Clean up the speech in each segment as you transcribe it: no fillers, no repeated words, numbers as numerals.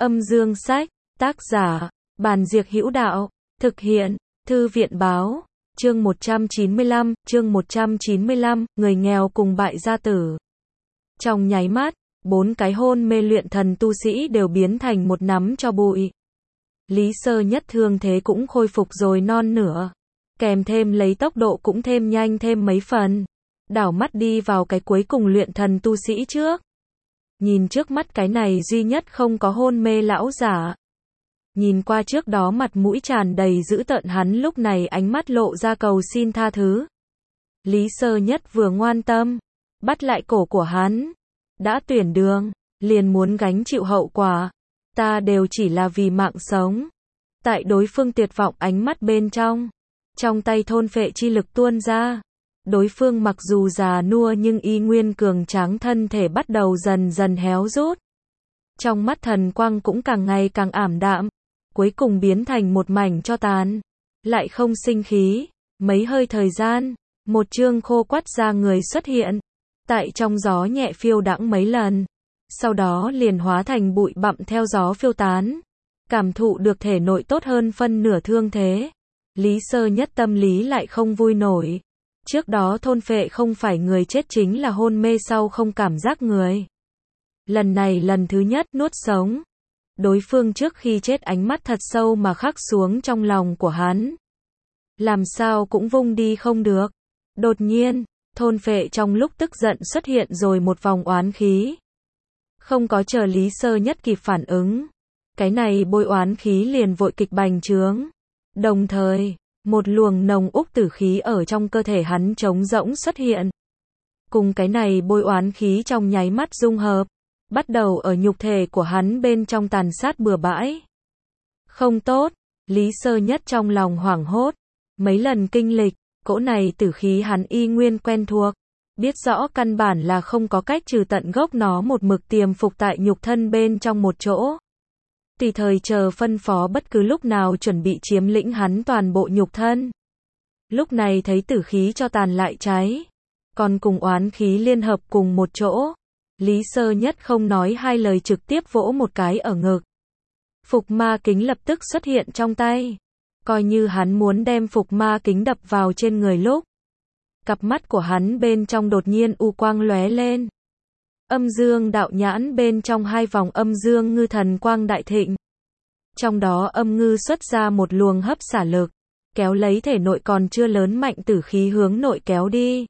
Âm dương sách, tác giả, Bàn Diệc Hữu Đạo, thực hiện, Thư viện Báo, chương 195, người nghèo cùng bại gia tử. Trong nháy mắt, 4 cái hôn mê luyện thần tu sĩ đều biến thành một nắm tro bụi. Lý Sơ Nhất thương thế cũng khôi phục rồi non nửa, kèm thêm lấy tốc độ cũng thêm nhanh thêm mấy phần. Đảo mắt đi vào cái cuối cùng luyện thần tu sĩ trước. Nhìn trước mắt cái này duy nhất không có hôn mê lão giả. Nhìn qua trước đó mặt mũi tràn đầy dữ tợn hắn lúc này ánh mắt lộ ra cầu xin tha thứ. Lý Sơ Nhất vừa ngoan tâm, bắt lại cổ của hắn. Đã tuyển đường, liền muốn gánh chịu hậu quả. Ta đều chỉ là vì mạng sống. Tại đối phương tuyệt vọng ánh mắt bên trong tay thôn phệ chi lực tuôn ra. Đối phương mặc dù già nua nhưng y nguyên cường tráng thân thể bắt đầu dần dần héo rút. Trong mắt thần quang cũng càng ngày càng ảm đạm, cuối cùng biến thành một mảnh tro tàn. Lại không sinh khí, mấy hơi thời gian, một chương khô quắt da người xuất hiện. Tại trong gió nhẹ phiêu đãng mấy lần, sau đó liền hóa thành bụi bặm theo gió phiêu tán. Cảm thụ được thể nội tốt hơn phân nửa thương thế. Lý Sơ Nhất tâm lý lại không vui nổi. Trước đó thôn phệ không phải người chết chính là hôn mê sau không cảm giác người. Lần này lần thứ nhất nuốt sống. Đối phương trước khi chết ánh mắt thật sâu mà khắc xuống trong lòng của hắn. Làm sao cũng vung đi không được. Đột nhiên, thôn phệ trong lúc tức giận xuất hiện rồi một vòng oán khí. Không có chờ Lý Sơ Nhất kịp phản ứng. Cái này bôi oán khí liền vội kịch bành trướng. Đồng thời, một luồng nồng úc tử khí ở trong cơ thể hắn trống rỗng xuất hiện. Cùng cái này bôi oán khí trong nháy mắt dung hợp, bắt đầu ở nhục thể của hắn bên trong tàn sát bừa bãi. Không tốt, Lý Sơ Nhất trong lòng hoảng hốt. Mấy lần kinh lịch, cỗ này tử khí hắn y nguyên quen thuộc. Biết rõ căn bản là không có cách trừ tận gốc nó một mực tiềm phục tại nhục thân bên trong một chỗ. Tùy thời chờ phân phó bất cứ lúc nào chuẩn bị chiếm lĩnh hắn toàn bộ nhục thân. Lúc này thấy tử khí cho tàn lại cháy, còn cùng oán khí liên hợp cùng một chỗ. Lý Sơ Nhất không nói hai lời trực tiếp vỗ một cái ở ngực. Phục ma kính lập tức xuất hiện trong tay. Coi như hắn muốn đem phục ma kính đập vào trên người lúc. Cặp mắt của hắn bên trong đột nhiên u quang lóe lên. Âm dương đạo nhãn bên trong hai vòng âm dương ngư thần quang đại thịnh. Trong đó âm ngư xuất ra một luồng hấp xả lực, kéo lấy thể nội còn chưa lớn mạnh tử khí hướng nội kéo đi.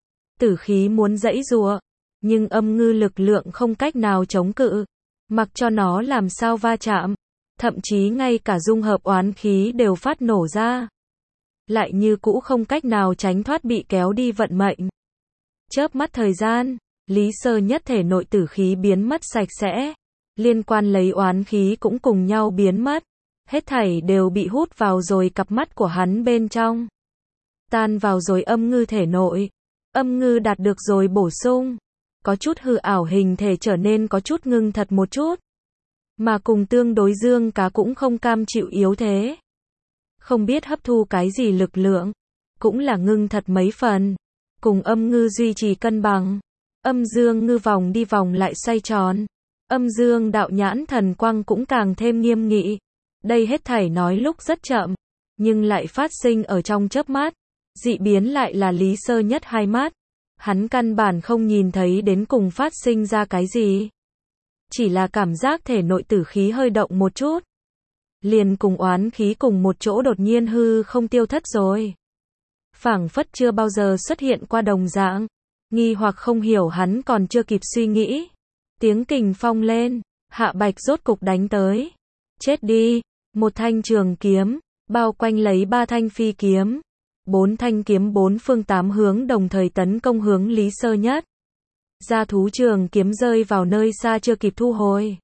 Tử khí muốn giãy giụa, nhưng âm ngư lực lượng không cách nào chống cự, mặc cho nó làm sao va chạm, thậm chí ngay cả dung hợp oán khí đều phát nổ ra. Lại như cũ không cách nào tránh thoát bị kéo đi vận mệnh. Chớp mắt thời gian, Lý Sơ Nhất thể nội tử khí biến mất sạch sẽ, liên quan lấy oán khí cũng cùng nhau biến mất, hết thảy đều bị hút vào rồi cặp mắt của hắn bên trong. Tan vào rồi âm ngư thể nội, âm ngư đạt được rồi bổ sung, có chút hư ảo hình thể trở nên có chút ngưng thật một chút. Mà cùng tương đối dương cá cũng không cam chịu yếu thế. Không biết hấp thu cái gì lực lượng, cũng là ngưng thật mấy phần, cùng âm ngư duy trì cân bằng. Âm dương ngư vòng đi vòng lại xoay tròn. Âm dương đạo nhãn thần quang cũng càng thêm nghiêm nghị. Đây hết thảy nói lúc rất chậm, nhưng lại phát sinh ở trong chớp mắt. Dị biến lại là Lý Sơ Nhất hai mắt. Hắn căn bản không nhìn thấy đến cùng phát sinh ra cái gì. Chỉ là cảm giác thể nội tử khí hơi động một chút. Liền cùng oán khí cùng một chỗ đột nhiên hư không tiêu thất rồi. Phảng phất chưa bao giờ xuất hiện qua đồng dạng. Nghi hoặc không hiểu hắn còn chưa kịp suy nghĩ. Tiếng kình phong lên, Hạ Bạch rốt cục đánh tới. Chết đi, một thanh trường kiếm, bao quanh lấy 3 thanh phi kiếm. 4 thanh kiếm 4 phương 8 hướng đồng thời tấn công hướng Lý Sơ Nhất. Gia thú trường kiếm rơi vào nơi xa chưa kịp thu hồi.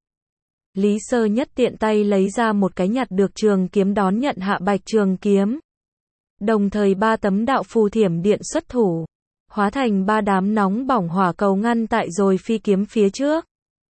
Lý Sơ Nhất tiện tay lấy ra một cái nhặt được trường kiếm đón nhận Hạ Bạch trường kiếm. Đồng thời 3 tấm đạo phù thiểm điện xuất thủ. Hóa thành 3 đám nóng bỏng hỏa cầu ngăn tại rồi phi kiếm phía trước.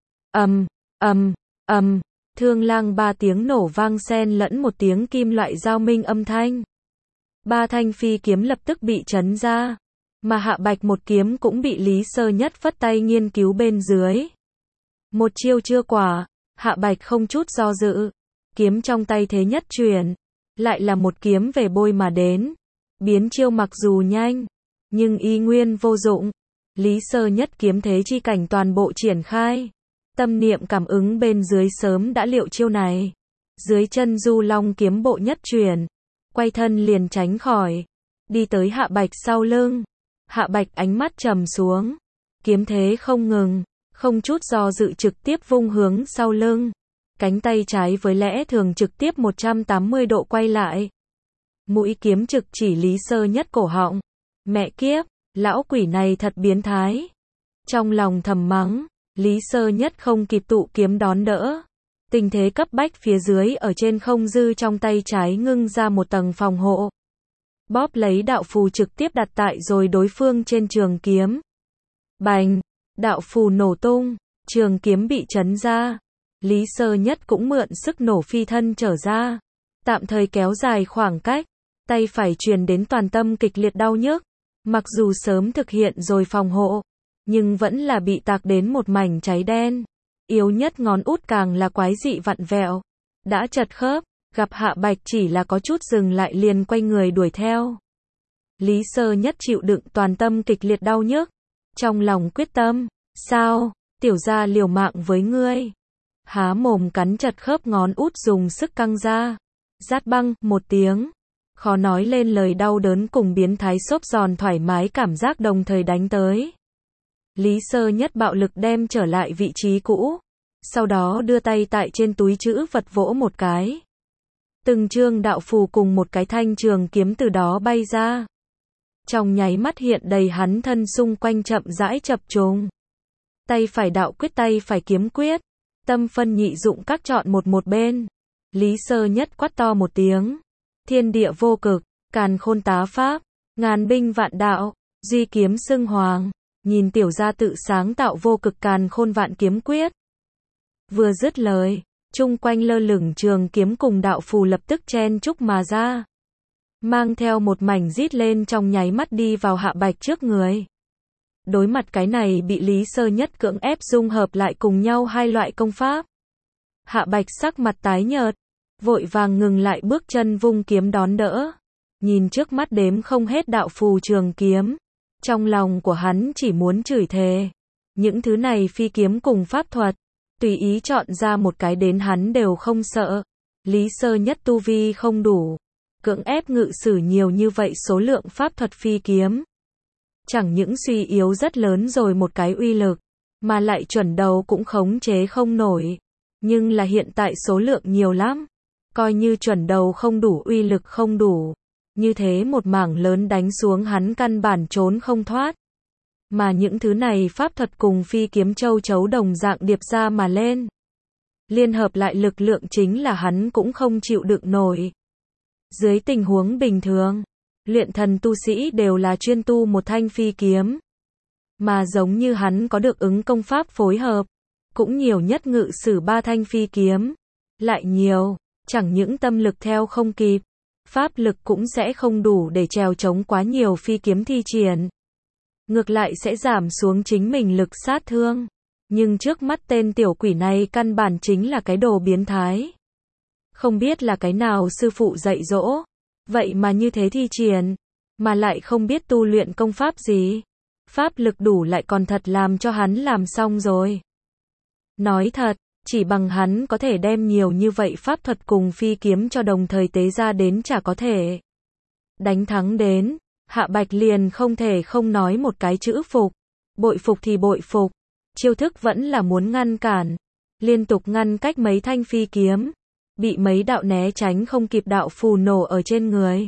Thương lang 3 tiếng nổ vang xen lẫn một tiếng kim loại giao minh âm thanh. 3 thanh phi kiếm lập tức bị chấn ra, mà Hạ Bạch một kiếm cũng bị Lý Sơ Nhất phất tay nghiên cứu bên dưới. Một chiêu chưa quả, Hạ Bạch không chút do dự, kiếm trong tay thế nhất chuyển, lại là một kiếm về bôi mà đến. Biến chiêu mặc dù nhanh, nhưng y nguyên vô dụng. Lý Sơ Nhất kiếm thế chi cảnh toàn bộ triển khai. Tâm niệm cảm ứng bên dưới sớm đã liệu chiêu này. Dưới chân Du Long kiếm bộ nhất chuyển, quay thân liền tránh khỏi, đi tới Hạ Bạch sau lưng. Hạ Bạch ánh mắt trầm xuống, kiếm thế không ngừng, không chút do dự trực tiếp vung hướng sau lưng. Cánh tay trái với lẽ thường trực tiếp 180 độ quay lại. Mũi kiếm trực chỉ Lý Sơ Nhất cổ họng. Mẹ kiếp, lão quỷ này thật biến thái. Trong lòng thầm mắng, Lý Sơ Nhất không kịp tụ kiếm đón đỡ. Tình thế cấp bách phía dưới ở trên không dư trong tay trái ngưng ra một tầng phòng hộ. Bóp lấy đạo phù trực tiếp đặt tại rồi đối phương trên trường kiếm. Bành, đạo phù nổ tung, trường kiếm bị chấn ra. Lý Sơ Nhất cũng mượn sức nổ phi thân trở ra. Tạm thời kéo dài khoảng cách, tay phải truyền đến toàn tâm kịch liệt đau nhức. Mặc dù sớm thực hiện rồi phòng hộ, nhưng vẫn là bị tạc đến một mảnh cháy đen. Yếu nhất ngón út càng là quái dị vặn vẹo. Đã chật khớp, gặp Hạ Bạch chỉ là có chút dừng lại liền quay người đuổi theo. Lý Sơ Nhất chịu đựng toàn tâm kịch liệt đau nhức. Trong lòng quyết tâm, sao, tiểu gia liều mạng với ngươi. Há mồm cắn chật khớp ngón út dùng sức căng ra. Rát băng, một tiếng. Khó nói lên lời đau đớn cùng biến thái xốp giòn thoải mái cảm giác đồng thời đánh tới. Lý Sơ Nhất bạo lực đem trở lại vị trí cũ. Sau đó đưa tay tại trên túi trữ vật vỗ một cái. Từng chương đạo phù cùng một cái thanh trường kiếm từ đó bay ra. Trong nháy mắt hiện đầy hắn thân xung quanh chậm rãi chập trùng. Tay phải đạo quyết, tay phải kiếm quyết. Tâm phân nhị dụng các chọn một bên. Lý Sơ Nhất quát to một tiếng. Thiên địa vô cực, càn khôn tá pháp, ngàn binh vạn đạo, duy kiếm xưng hoàng. Nhìn tiểu gia tự sáng tạo vô cực càn khôn vạn kiếm quyết. Vừa dứt lời, chung quanh lơ lửng trường kiếm cùng đạo phù lập tức chen chúc mà ra. Mang theo một mảnh rít lên trong nháy mắt đi vào Hạ Bạch trước người. Đối mặt cái này bị Lý Sơ Nhất cưỡng ép dung hợp lại cùng nhau hai loại công pháp. Hạ Bạch sắc mặt tái nhợt, vội vàng ngừng lại bước chân vung kiếm đón đỡ. Nhìn trước mắt đếm không hết đạo phù trường kiếm. Trong lòng của hắn chỉ muốn chửi thề. Những thứ này phi kiếm cùng pháp thuật, tùy ý chọn ra một cái đến hắn đều không sợ. Lý Sơ Nhất tu vi không đủ, cưỡng ép ngự sử nhiều như vậy số lượng pháp thuật phi kiếm. Chẳng những suy yếu rất lớn rồi một cái uy lực, mà lại chuẩn đầu cũng khống chế không nổi. Nhưng là hiện tại số lượng nhiều lắm. Coi như chuẩn đầu không đủ, uy lực không đủ. Như thế một mảng lớn đánh xuống hắn căn bản trốn không thoát. Mà những thứ này pháp thuật cùng phi kiếm châu chấu đồng dạng điệp ra mà lên. Liên hợp lại lực lượng chính là hắn cũng không chịu đựng nổi. Dưới tình huống bình thường, luyện thần tu sĩ đều là chuyên tu một thanh phi kiếm. Mà giống như hắn có được ứng công pháp phối hợp, cũng nhiều nhất ngự sử 3 thanh phi kiếm. Lại nhiều, chẳng những tâm lực theo không kịp, pháp lực cũng sẽ không đủ để trèo chống quá nhiều phi kiếm thi triển. Ngược lại sẽ giảm xuống chính mình lực sát thương. Nhưng trước mắt tên tiểu quỷ này căn bản chính là cái đồ biến thái. Không biết là cái nào sư phụ dạy dỗ, vậy mà như thế thi triển, mà lại không biết tu luyện công pháp gì. Pháp lực đủ lại còn thật làm cho hắn làm xong rồi. Nói thật, chỉ bằng hắn có thể đem nhiều như vậy pháp thuật cùng phi kiếm cho đồng thời tế ra đến chả có thể. Đánh thắng đến, Hạ Bạch liền không thể không nói một cái chữ phục. Bội phục thì bội phục. Chiêu thức vẫn là muốn ngăn cản. Liên tục ngăn cách mấy thanh phi kiếm. Bị mấy đạo né tránh không kịp đạo phù nổ ở trên người.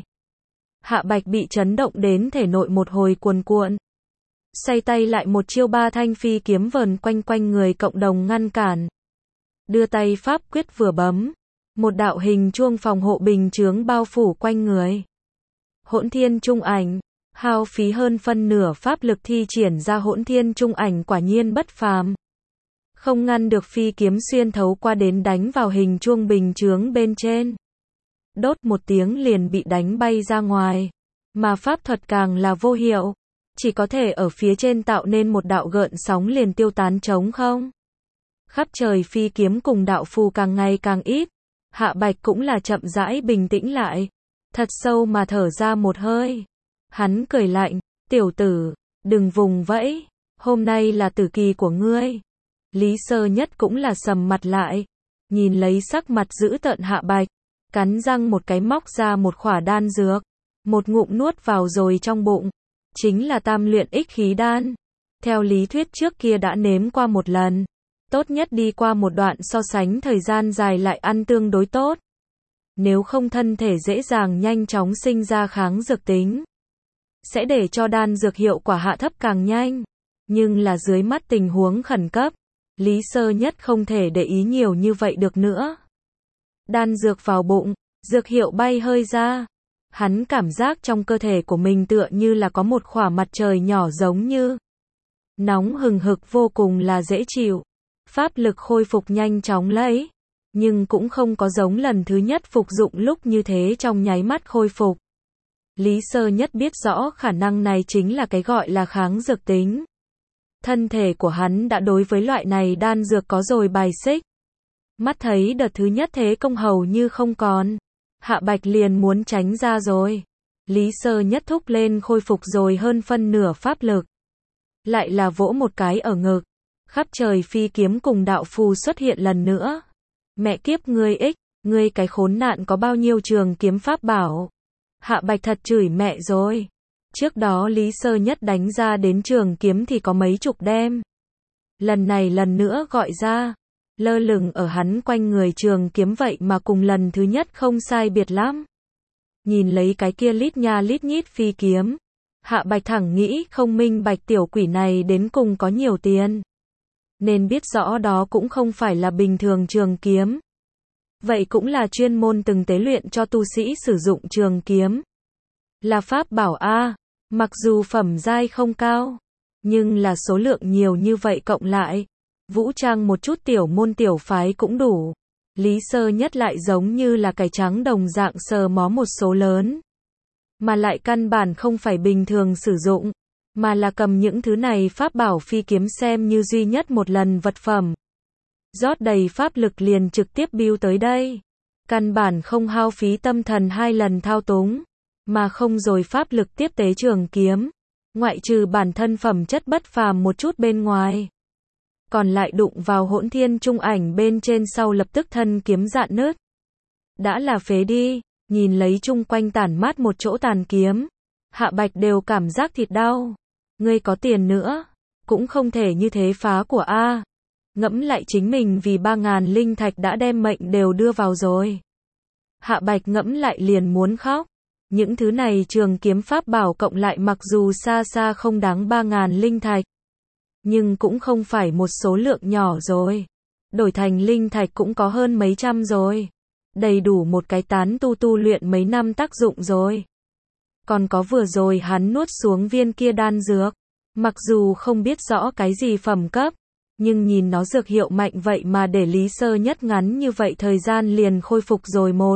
Hạ Bạch bị chấn động đến thể nội một hồi cuồn cuộn. Xoay tay lại một chiêu 3 thanh phi kiếm vờn quanh quanh người cộng đồng ngăn cản. Đưa tay pháp quyết vừa bấm. Một đạo hình chuông phòng hộ bình chướng bao phủ quanh người. Hỗn thiên trung ảnh. Hao phí hơn phân nửa pháp lực thi triển ra hỗn thiên trung ảnh quả nhiên bất phàm. Không ngăn được phi kiếm xuyên thấu qua đến đánh vào hình chuông bình chướng bên trên. Đốt một tiếng liền bị đánh bay ra ngoài. Mà pháp thuật càng là vô hiệu. Chỉ có thể ở phía trên tạo nên một đạo gợn sóng liền tiêu tán trống không. Khắp trời phi kiếm cùng đạo phù càng ngày càng ít. Hạ Bạch cũng là chậm rãi bình tĩnh lại. Thật sâu mà thở ra một hơi. Hắn cười lạnh, tiểu tử, đừng vùng vẫy. Hôm nay là tử kỳ của ngươi. Lý Sơ Nhất cũng là sầm mặt lại. Nhìn lấy sắc mặt dữ tợn Hạ Bạch. Cắn răng một cái móc ra một khỏa đan dược. Một ngụm nuốt vào rồi trong bụng. Chính là tam luyện ích khí đan. Theo lý thuyết trước kia đã nếm qua một lần. Tốt nhất đi qua một đoạn so sánh thời gian dài lại ăn tương đối tốt. Nếu không thân thể dễ dàng nhanh chóng sinh ra kháng dược tính. Sẽ để cho đan dược hiệu quả hạ thấp càng nhanh. Nhưng là dưới mắt tình huống khẩn cấp. Lý Sơ Nhất không thể để ý nhiều như vậy được nữa. Đan dược vào bụng, dược hiệu bay hơi ra. Hắn cảm giác trong cơ thể của mình tựa như là có một khỏa mặt trời nhỏ giống như nóng hừng hực vô cùng là dễ chịu. Pháp lực khôi phục nhanh chóng lấy, nhưng cũng không có giống lần thứ nhất phục dụng lúc như thế trong nháy mắt khôi phục. Lý Sơ Nhất biết rõ khả năng này chính là cái gọi là kháng dược tính. Thân thể của hắn đã đối với loại này đan dược có rồi bài xích. Mắt thấy đợt thứ nhất thế công hầu như không còn. Hạ Bạch liền muốn tránh ra rồi. Lý Sơ Nhất thúc lên khôi phục rồi hơn phân nửa pháp lực. Lại là vỗ một cái ở ngực. Khắp trời phi kiếm cùng đạo phù xuất hiện lần nữa. Mẹ kiếp ngươi ích, ngươi cái khốn nạn có bao nhiêu trường kiếm pháp bảo. Hạ Bạch thật chửi mẹ rồi. Trước đó Lý Sơ Nhất đánh ra đến trường kiếm thì có mấy chục đem. Lần này lần nữa gọi ra. Lơ lửng ở hắn quanh người trường kiếm vậy mà cùng lần thứ nhất không sai biệt lắm. Nhìn lấy cái kia lít nha lít nhít phi kiếm. Hạ Bạch thẳng nghĩ không minh bạch tiểu quỷ này đến cùng có nhiều tiền. Nên biết rõ đó cũng không phải là bình thường trường kiếm. Vậy cũng là chuyên môn từng tế luyện cho tu sĩ sử dụng trường kiếm. Là pháp bảo A, mặc dù phẩm giai không cao, nhưng là số lượng nhiều như vậy cộng lại. Vũ trang một chút tiểu môn tiểu phái cũng đủ. Lý Sơ Nhất lại giống như là cải trắng đồng dạng sờ mó một số lớn. Mà lại căn bản không phải bình thường sử dụng. Mà là cầm những thứ này pháp bảo phi kiếm xem như duy nhất một lần vật phẩm. Rót đầy pháp lực liền trực tiếp biêu tới đây. Căn bản không hao phí tâm thần 2 lần thao túng. Mà không rồi pháp lực tiếp tế trường kiếm. Ngoại trừ bản thân phẩm chất bất phàm một chút bên ngoài. Còn lại đụng vào hỗn thiên trung ảnh bên trên sau lập tức thân kiếm rạn nứt. Đã là phế đi, nhìn lấy chung quanh tản mát một chỗ tàn kiếm. Hạ Bạch đều cảm giác thịt đau. Ngươi có tiền nữa, cũng không thể như thế phá của A. Ngẫm lại chính mình vì 3.000 linh thạch đã đem mệnh đều đưa vào rồi. Hạ Bạch ngẫm lại liền muốn khóc. Những thứ này trường kiếm pháp bảo cộng lại mặc dù xa xa không đáng 3.000 linh thạch. Nhưng cũng không phải một số lượng nhỏ rồi. Đổi thành linh thạch cũng có hơn mấy trăm rồi. Đầy đủ một cái tán tu luyện mấy năm tác dụng rồi. Còn có vừa rồi hắn nuốt xuống viên kia đan dược. Mặc dù không biết rõ cái gì phẩm cấp. Nhưng nhìn nó dược hiệu mạnh vậy mà để Lý Sơ Nhất ngắn như vậy thời gian liền khôi phục rồi một.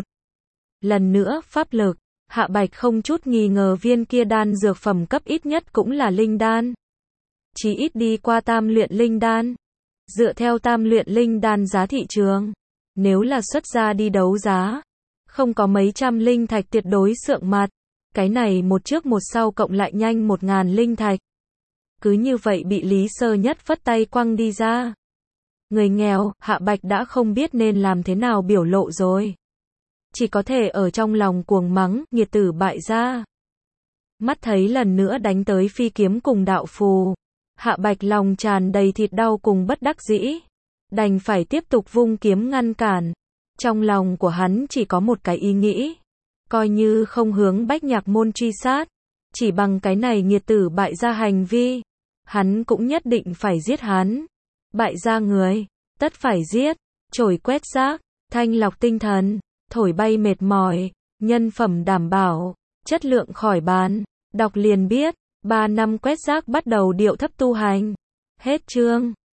Lần nữa pháp lực. Hạ Bạch không chút nghi ngờ viên kia đan dược phẩm cấp ít nhất cũng là linh đan. Chỉ ít đi qua tam luyện linh đan. Dựa theo tam luyện linh đan giá thị trường. Nếu là xuất ra đi đấu giá. Không có mấy trăm linh thạch tuyệt đối sượng mặt. Cái này một trước một sau cộng lại nhanh 1.000 linh thạch. Cứ như vậy bị Lý Sơ Nhất phất tay quăng đi ra. Người nghèo, Hạ Bạch đã không biết nên làm thế nào biểu lộ rồi. Chỉ có thể ở trong lòng cuồng mắng, nghiệt tử bại gia. Mắt thấy lần nữa đánh tới phi kiếm cùng đạo phù. Hạ Bạch lòng tràn đầy thịt đau cùng bất đắc dĩ. Đành phải tiếp tục vung kiếm ngăn cản. Trong lòng của hắn chỉ có một cái ý nghĩ. Coi như không hướng Bách Nhạc Môn truy sát. Chỉ bằng cái này nghiệt tử bại gia hành vi. Hắn cũng nhất định phải giết hắn. Bại gia người. Tất phải giết. Chổi quét rác. Thanh lọc tinh thần. Thổi bay mệt mỏi. Nhân phẩm đảm bảo. Chất lượng khỏi bàn. Đọc liền biết. 3 năm quét rác bắt đầu điệu thấp tu hành. Hết chương.